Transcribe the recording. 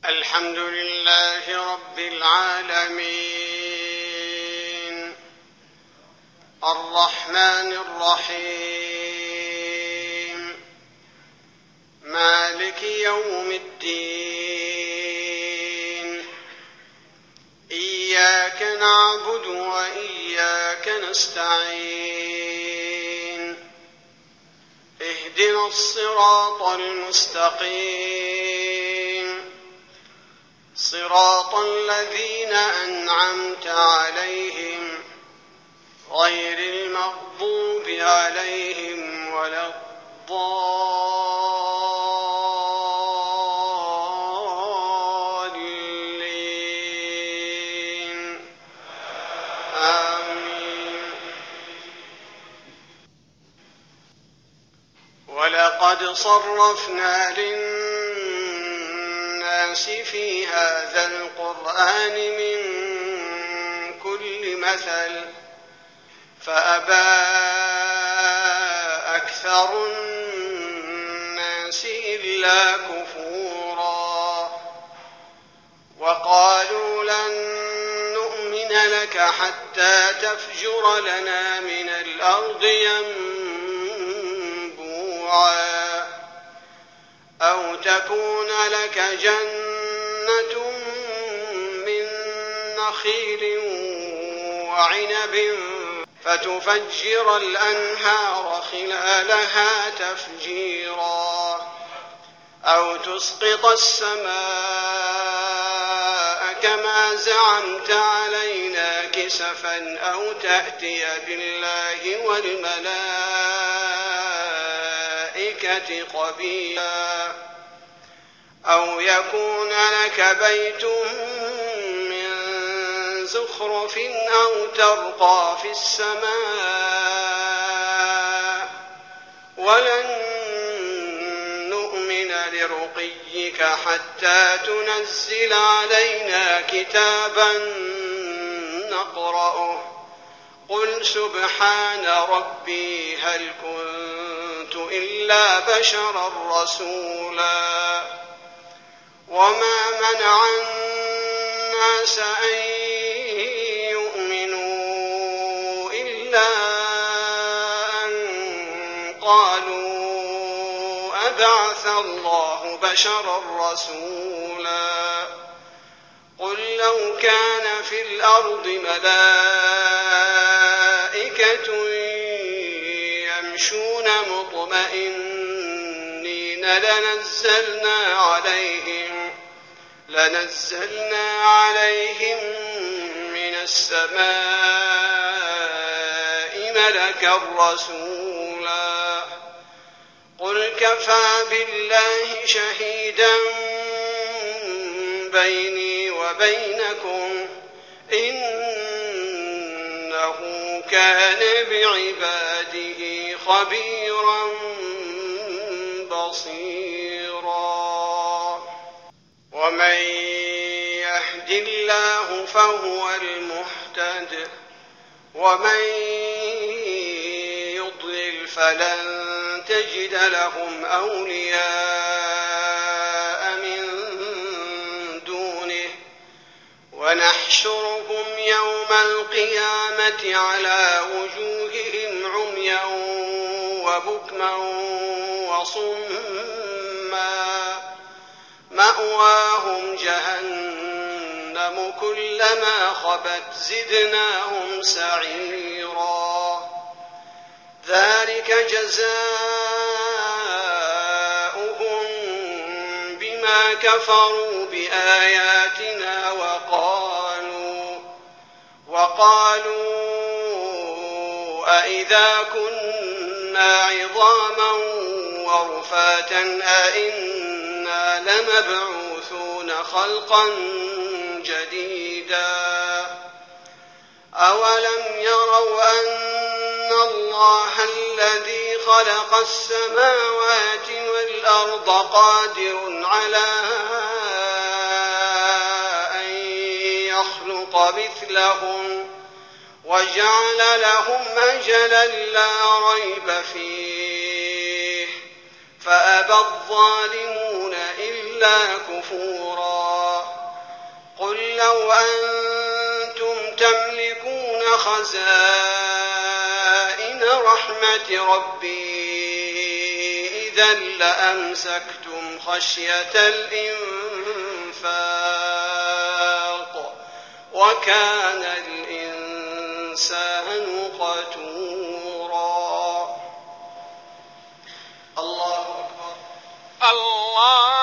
الحمد لله رب العالمين الرحمن الرحيم مالك يوم الدين إياك نعبد وإياك نستعين اهدنا الصراط المستقيم صراط الذين أنعمت عليهم غير المغضوب عليهم ولا الضالين آمين. ولقد صرفنا للناس في هذا القرآن من كل مثل فأبى أكثر الناس إلا كفورا وقالوا لن نؤمن لك حتى تفجر لنا من الأرض ينبوعا أو تكون لك جنة من نخيل وعنب فتفجر الأنهار خلالها تفجيرا أو تسقط السماء كما زعمت علينا كسفا أو تأتي بالله والملائكة قبيلا أو يكون لك بيت زخرف أو ترقى في السماء ولن نؤمن لرقيك حتى تنزل علينا كتابا نقرأه قل سبحان ربي هل كنت إلا بشرا رسولا وما منع الناس أن بعث الله بشرا رسولا قل لو كان في الأرض ملائكة يمشون مطمئنين لنزلنا عليهم من السماء ملكا رسولا قل كفى بالله شهيدا بيني وبينكم إنه كان بعباده خبيرا بصيرا ومن يهد الله فهو المهتد ومن يضلل فلن تجد لهم أولياء من دونه ونحشرهم يوم القيامة على وجوههم عميا وبكما وصما مأواهم جهنم كلما خبت زدناهم سعيرا ذلك جزاؤهم بما كفروا بآياتنا وقالوا أئذا كنا عظاما ورفاتا أئنا لمبعوثون خلقا جديدا أولم يروا أن الله الذي خلق السماوات والأرض قادر على أن يخلق مثلهم وجعل لهم أجلا لا ريب فيه فأبى الظالمون إلا كفورا قل لو أنتم تملكون خزائن رحمة ربي إذا لأمسكتم خشية الإنفاق وكان الإنسان قتورا. الله أكبر. الله